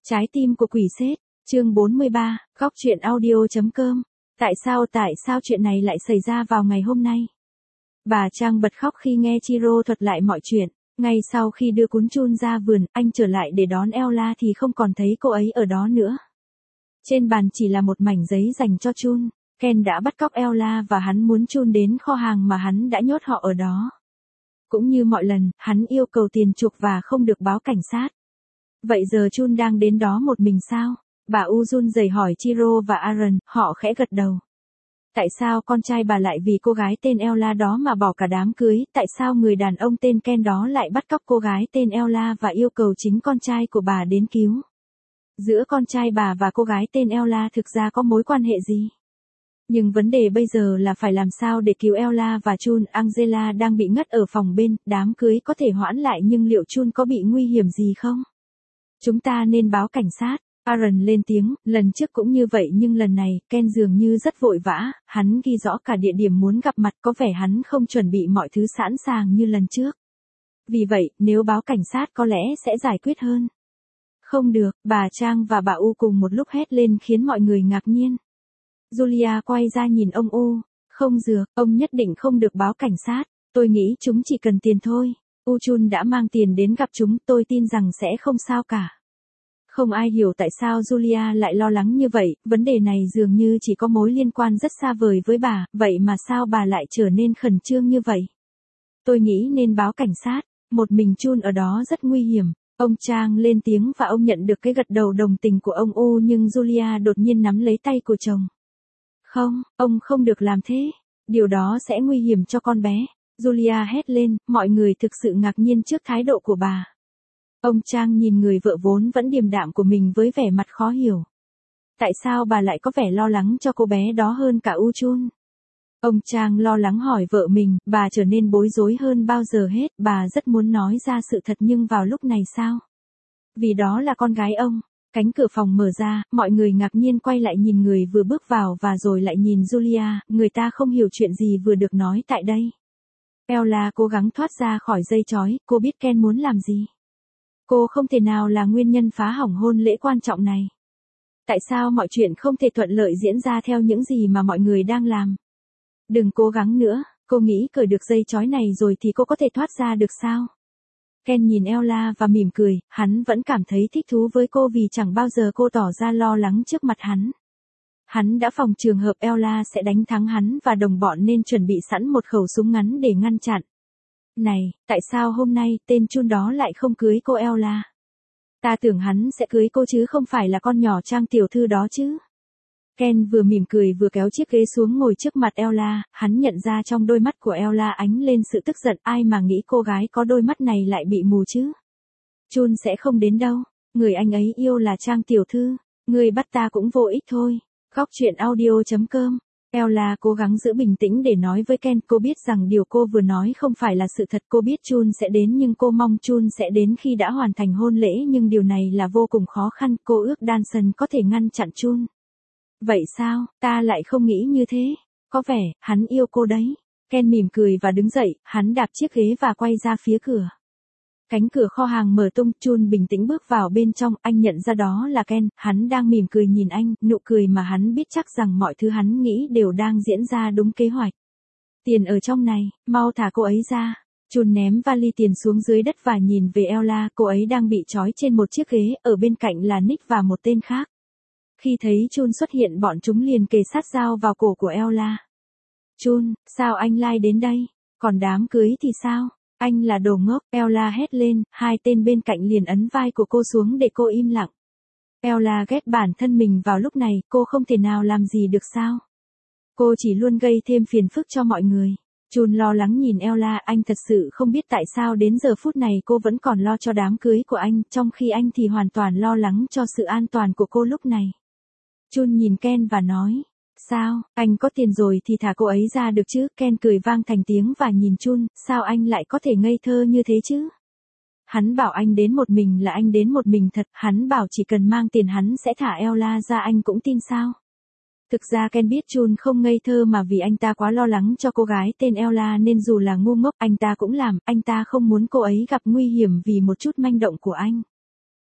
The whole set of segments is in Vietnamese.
Trái tim của quỷ sết, chương 43, góc chuyện audio.com. Tại sao chuyện này lại xảy ra vào ngày hôm nay? Bà Trang bật khóc khi nghe Chiro thuật lại mọi chuyện. Ngay sau khi đưa cún Chun ra vườn, anh trở lại để đón Ella thì không còn thấy cô ấy ở đó nữa. Trên bàn chỉ là một mảnh giấy dành cho Chun. Ken đã bắt cóc Ella và hắn muốn Chun đến kho hàng mà hắn đã nhốt họ ở đó. Cũng như mọi lần, hắn yêu cầu tiền chuộc và không được báo cảnh sát. Vậy giờ Chun đang đến đó một mình sao? Bà Uzun rời hỏi Chiro và Aaron, họ khẽ gật đầu. Tại sao con trai bà lại vì cô gái tên Ella đó mà bỏ cả đám cưới? Tại sao người đàn ông tên Ken đó lại bắt cóc cô gái tên Ella và yêu cầu chính con trai của bà đến cứu? Giữa con trai bà và cô gái tên Ella thực ra có mối quan hệ gì? Nhưng vấn đề bây giờ là phải làm sao để cứu Ella và Chun. Angela đang bị ngất ở phòng bên, đám cưới có thể hoãn lại nhưng liệu Chun có bị nguy hiểm gì không? Chúng ta nên báo cảnh sát. Aaron lên tiếng, lần trước cũng như vậy nhưng lần này, Ken dường như rất vội vã, hắn ghi rõ cả địa điểm muốn gặp mặt, có vẻ hắn không chuẩn bị mọi thứ sẵn sàng như lần trước. Vì vậy, nếu báo cảnh sát có lẽ sẽ giải quyết hơn. Không được, bà Trang và bà U cùng một lúc hét lên khiến mọi người ngạc nhiên. Julia quay ra nhìn ông U, không dược, ông nhất định không được báo cảnh sát, tôi nghĩ chúng chỉ cần tiền thôi. Chun đã mang tiền đến gặp chúng, tôi tin rằng sẽ không sao cả. Không ai hiểu tại sao Julia lại lo lắng như vậy, vấn đề này dường như chỉ có mối liên quan rất xa vời với bà, vậy mà sao bà lại trở nên khẩn trương như vậy? Tôi nghĩ nên báo cảnh sát, một mình Chun ở đó rất nguy hiểm. Ông Trang lên tiếng và ông nhận được cái gật đầu đồng tình của ông U nhưng Julia đột nhiên nắm lấy tay của chồng. Không, ông không được làm thế, điều đó sẽ nguy hiểm cho con bé. Julia hét lên, mọi người thực sự ngạc nhiên trước thái độ của bà. Ông Trang nhìn người vợ vốn vẫn điềm đạm của mình với vẻ mặt khó hiểu. Tại sao bà lại có vẻ lo lắng cho cô bé đó hơn cả Chun? Ông Trang lo lắng hỏi vợ mình, bà trở nên bối rối hơn bao giờ hết, bà rất muốn nói ra sự thật nhưng vào lúc này sao? Vì đó là con gái ông. Cánh cửa phòng mở ra, mọi người ngạc nhiên quay lại nhìn người vừa bước vào và rồi lại nhìn Julia, người ta không hiểu chuyện gì vừa được nói tại đây. Ella cố gắng thoát ra khỏi dây chói, cô biết Ken muốn làm gì. Cô không thể nào là nguyên nhân phá hỏng hôn lễ quan trọng này. Tại sao mọi chuyện không thể thuận lợi diễn ra theo những gì mà mọi người đang làm? Đừng cố gắng nữa, cô nghĩ cởi được dây chói này rồi thì cô có thể thoát ra được sao? Ken nhìn Ella và mỉm cười, hắn vẫn cảm thấy thích thú với cô vì chẳng bao giờ cô tỏ ra lo lắng trước mặt hắn. Hắn đã phòng trường hợp Ella sẽ đánh thắng hắn và đồng bọn nên chuẩn bị sẵn một khẩu súng ngắn để ngăn chặn. Này, tại sao hôm nay tên Chun đó lại không cưới cô Ella? Ta tưởng hắn sẽ cưới cô chứ không phải là con nhỏ Trang tiểu thư đó chứ. Ken vừa mỉm cười vừa kéo chiếc ghế xuống ngồi trước mặt Ella, hắn nhận ra trong đôi mắt của Ella ánh lên sự tức giận, ai mà nghĩ cô gái có đôi mắt này lại bị mù chứ. Chun sẽ không đến đâu, người anh ấy yêu là Trang tiểu thư, người bắt ta cũng vô ích thôi. Góc chuyện audio.com. Ella cố gắng giữ bình tĩnh để nói với Ken, cô biết rằng điều cô vừa nói không phải là sự thật, cô biết Chun sẽ đến nhưng cô mong Chun sẽ đến khi đã hoàn thành hôn lễ nhưng điều này là vô cùng khó khăn, cô ước Danson có thể ngăn chặn Chun. Vậy sao, ta lại không nghĩ như thế, có vẻ, hắn yêu cô đấy. Ken mỉm cười và đứng dậy, hắn đạp chiếc ghế và quay ra phía cửa. Cánh cửa kho hàng mở tung, Chun bình tĩnh bước vào bên trong, anh nhận ra đó là Ken, hắn đang mỉm cười nhìn anh, nụ cười mà hắn biết chắc rằng mọi thứ hắn nghĩ đều đang diễn ra đúng kế hoạch. Tiền ở trong này, mau thả cô ấy ra. Chun ném vali tiền xuống dưới đất và nhìn về Ella, cô ấy đang bị trói trên một chiếc ghế, ở bên cạnh là Nick và một tên khác. Khi thấy Chun xuất hiện bọn chúng liền kề sát dao vào cổ của Ella. Chun, sao anh lai đến đây? Còn đám cưới thì sao? Anh là đồ ngốc, Ella hét lên, hai tên bên cạnh liền ấn vai của cô xuống để cô im lặng. Ella ghét bản thân mình vào lúc này, cô không thể nào làm gì được sao? Cô chỉ luôn gây thêm phiền phức cho mọi người. Chun lo lắng nhìn Ella, anh thật sự không biết tại sao đến giờ phút này cô vẫn còn lo cho đám cưới của anh, trong khi anh thì hoàn toàn lo lắng cho sự an toàn của cô lúc này. Chun nhìn Ken và nói, sao, anh có tiền rồi thì thả cô ấy ra được chứ? Ken cười vang thành tiếng và nhìn Chun, sao anh lại có thể ngây thơ như thế chứ? Hắn bảo anh đến một mình là anh đến một mình thật, hắn bảo chỉ cần mang tiền hắn sẽ thả Ella ra, anh cũng tin sao? Thực ra Ken biết Chun không ngây thơ mà vì anh ta quá lo lắng cho cô gái tên Ella nên dù là ngu ngốc anh ta cũng làm, anh ta không muốn cô ấy gặp nguy hiểm vì một chút manh động của anh.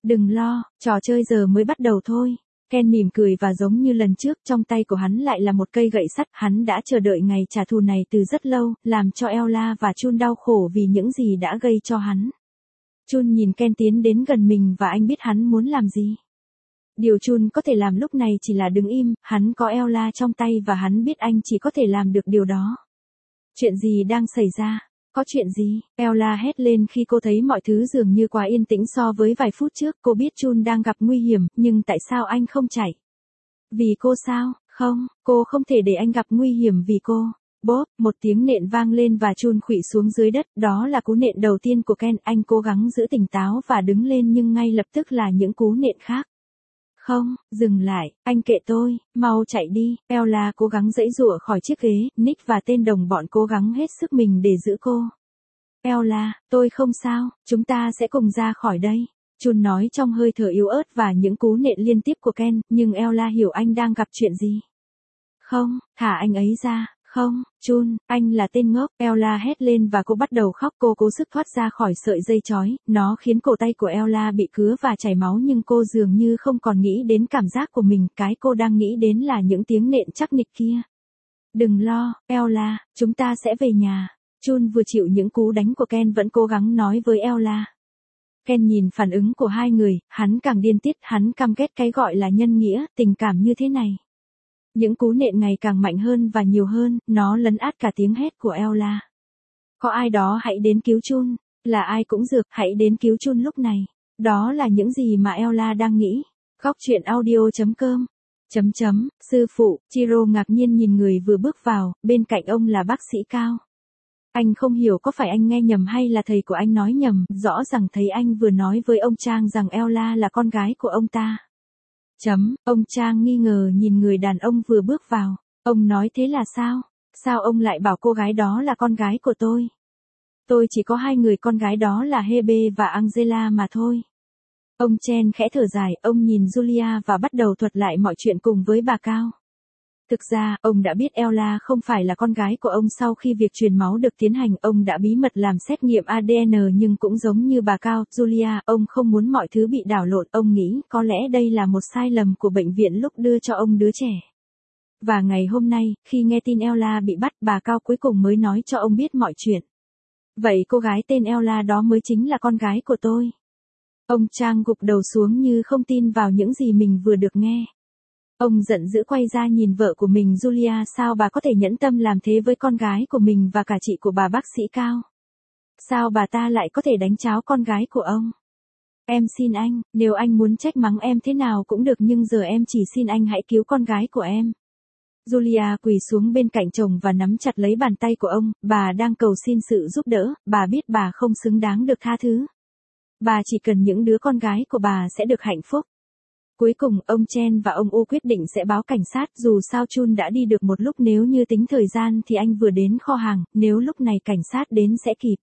Đừng lo, trò chơi giờ mới bắt đầu thôi. Ken mỉm cười và giống như lần trước, trong tay của hắn lại là một cây gậy sắt, hắn đã chờ đợi ngày trả thù này từ rất lâu, làm cho Ella và Chun đau khổ vì những gì đã gây cho hắn. Chun nhìn Ken tiến đến gần mình và anh biết hắn muốn làm gì. Điều Chun có thể làm lúc này chỉ là đứng im, hắn có Ella trong tay và hắn biết anh chỉ có thể làm được điều đó. Chuyện gì đang xảy ra? Có chuyện gì? Ella hét lên khi cô thấy mọi thứ dường như quá yên tĩnh so với vài phút trước. Cô biết Chun đang gặp nguy hiểm, nhưng tại sao anh không chạy? Vì cô sao? Không, cô không thể để anh gặp nguy hiểm vì cô. Bốp, một tiếng nện vang lên và Chun khuỵu xuống dưới đất. Đó là cú nện đầu tiên của Ken. Anh cố gắng giữ tỉnh táo và đứng lên nhưng ngay lập tức là những cú nện khác. Không, dừng lại, anh kệ tôi, mau chạy đi. Ella cố gắng giãy giụa khỏi chiếc ghế, Nick và tên đồng bọn cố gắng hết sức mình để giữ cô. Ella, tôi không sao, chúng ta sẽ cùng ra khỏi đây. Chun nói trong hơi thở yếu ớt và những cú nện liên tiếp của Ken, nhưng Ella hiểu anh đang gặp chuyện gì. Không, thả anh ấy ra. Không, Chun, anh là tên ngốc. Ella hét lên và cô bắt đầu khóc. Cô cố sức thoát ra khỏi sợi dây chói, nó khiến cổ tay của Ella bị cứa và chảy máu nhưng cô dường như không còn nghĩ đến cảm giác của mình. Cái cô đang nghĩ đến là những tiếng nện chắc nịch kia. Đừng lo, Ella, chúng ta sẽ về nhà. Chun vừa chịu những cú đánh của Ken vẫn cố gắng nói với Ella. Ken nhìn phản ứng của hai người, hắn càng điên tiết, hắn căm ghét cái gọi là nhân nghĩa, tình cảm như thế này. Những cú nện ngày càng mạnh hơn và nhiều hơn, nó lấn át cả tiếng hét của Ella. Có ai đó hãy đến cứu Chun, là ai cũng được, hãy đến cứu Chun lúc này. Đó là những gì mà Ella đang nghĩ. Góc truyện audio.com. Sư phụ, Chiro ngạc nhiên nhìn người vừa bước vào, bên cạnh ông là bác sĩ Cao. Anh không hiểu có phải anh nghe nhầm hay là thầy của anh nói nhầm, rõ ràng thấy anh vừa nói với ông Trang rằng Ella là con gái của ông ta. Ông Trang nghi ngờ nhìn người đàn ông vừa bước vào. Ông nói thế là sao? Sao ông lại bảo cô gái đó là con gái của tôi? Tôi chỉ có hai người con gái đó là Hebe và Angela mà thôi. Ông Chen khẽ thở dài, ông nhìn Julia và bắt đầu thuật lại mọi chuyện cùng với bà Cao. Thực ra, ông đã biết Ella không phải là con gái của ông sau khi việc truyền máu được tiến hành. Ông đã bí mật làm xét nghiệm ADN nhưng cũng giống như bà Cao, Julia, ông không muốn mọi thứ bị đảo lộn. Ông nghĩ có lẽ đây là một sai lầm của bệnh viện lúc đưa cho ông đứa trẻ. Và ngày hôm nay, khi nghe tin Ella bị bắt, bà Cao cuối cùng mới nói cho ông biết mọi chuyện. Vậy cô gái tên Ella đó mới chính là con gái của tôi. Ông Trang gục đầu xuống như không tin vào những gì mình vừa được nghe. Ông giận dữ quay ra nhìn vợ của mình Julia, sao bà có thể nhẫn tâm làm thế với con gái của mình và cả chị của bà bác sĩ Cao? Sao bà ta lại có thể đánh tráo con gái của ông? Em xin anh, nếu anh muốn trách mắng em thế nào cũng được nhưng giờ em chỉ xin anh hãy cứu con gái của em. Julia quỳ xuống bên cạnh chồng và nắm chặt lấy bàn tay của ông, bà đang cầu xin sự giúp đỡ, bà biết bà không xứng đáng được tha thứ. Bà chỉ cần những đứa con gái của bà sẽ được hạnh phúc. Cuối cùng, ông Chen và ông U quyết định sẽ báo cảnh sát, dù sao Chun đã đi được một lúc, nếu như tính thời gian thì anh vừa đến kho hàng, nếu lúc này cảnh sát đến sẽ kịp.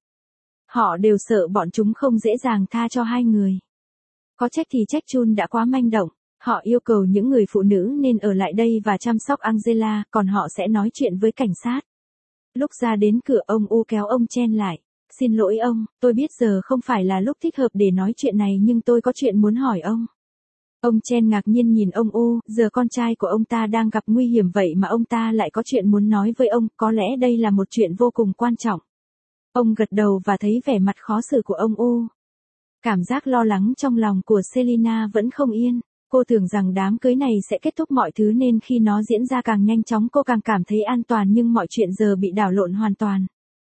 Họ đều sợ bọn chúng không dễ dàng tha cho hai người. Có trách thì trách Chun đã quá manh động. Họ yêu cầu những người phụ nữ nên ở lại đây và chăm sóc Angela, còn họ sẽ nói chuyện với cảnh sát. Lúc ra đến cửa, ông U kéo ông Chen lại. Xin lỗi ông, tôi biết giờ không phải là lúc thích hợp để nói chuyện này nhưng tôi có chuyện muốn hỏi ông. Ông Chen ngạc nhiên nhìn ông U, giờ con trai của ông ta đang gặp nguy hiểm vậy mà ông ta lại có chuyện muốn nói với ông, có lẽ đây là một chuyện vô cùng quan trọng. Ông gật đầu và thấy vẻ mặt khó xử của ông U. Cảm giác lo lắng trong lòng của Selina vẫn không yên. Cô tưởng rằng đám cưới này sẽ kết thúc mọi thứ nên khi nó diễn ra càng nhanh chóng cô càng cảm thấy an toàn nhưng mọi chuyện giờ bị đảo lộn hoàn toàn.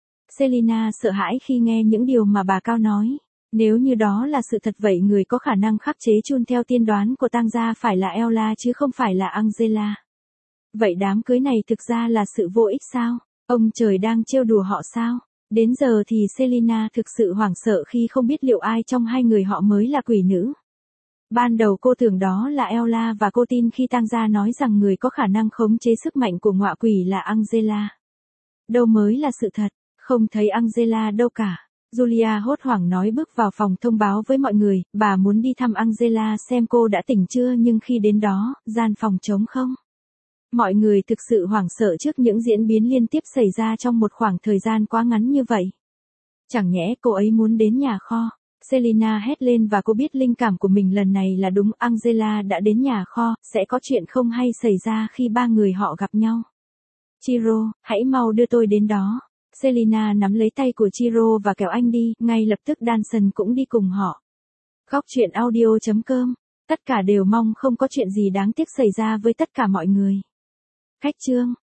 Selina sợ hãi khi nghe những điều mà bà Cao nói. Nếu như đó là sự thật vậy người có khả năng khắc chế Chun theo tiên đoán của tang gia phải là Ella chứ không phải là Angela. Vậy đám cưới này thực ra là sự vô ích sao? Ông trời đang trêu đùa họ sao? Đến giờ thì Selina thực sự hoảng sợ khi không biết liệu ai trong hai người họ mới là quỷ nữ. Ban đầu cô tưởng đó là Ella và cô tin khi tang gia nói rằng người có khả năng khống chế sức mạnh của ngọa quỷ là Angela. Đâu mới là sự thật, không thấy Angela đâu cả. Julia hốt hoảng nói bước vào phòng thông báo với mọi người, bà muốn đi thăm Angela xem cô đã tỉnh chưa nhưng khi đến đó, gian phòng trống không. Mọi người thực sự hoảng sợ trước những diễn biến liên tiếp xảy ra trong một khoảng thời gian quá ngắn như vậy. Chẳng nhẽ cô ấy muốn đến nhà kho. Selina hét lên và cô biết linh cảm của mình lần này là đúng. Angela đã đến nhà kho, sẽ có chuyện không hay xảy ra khi ba người họ gặp nhau. Chiro, hãy mau đưa tôi đến đó. Selina nắm lấy tay của Chiro và kéo anh đi, ngay lập tức Danson cũng đi cùng họ. Góc truyện audio.com. Tất cả đều mong không có chuyện gì đáng tiếc xảy ra với tất cả mọi người. Khách chương.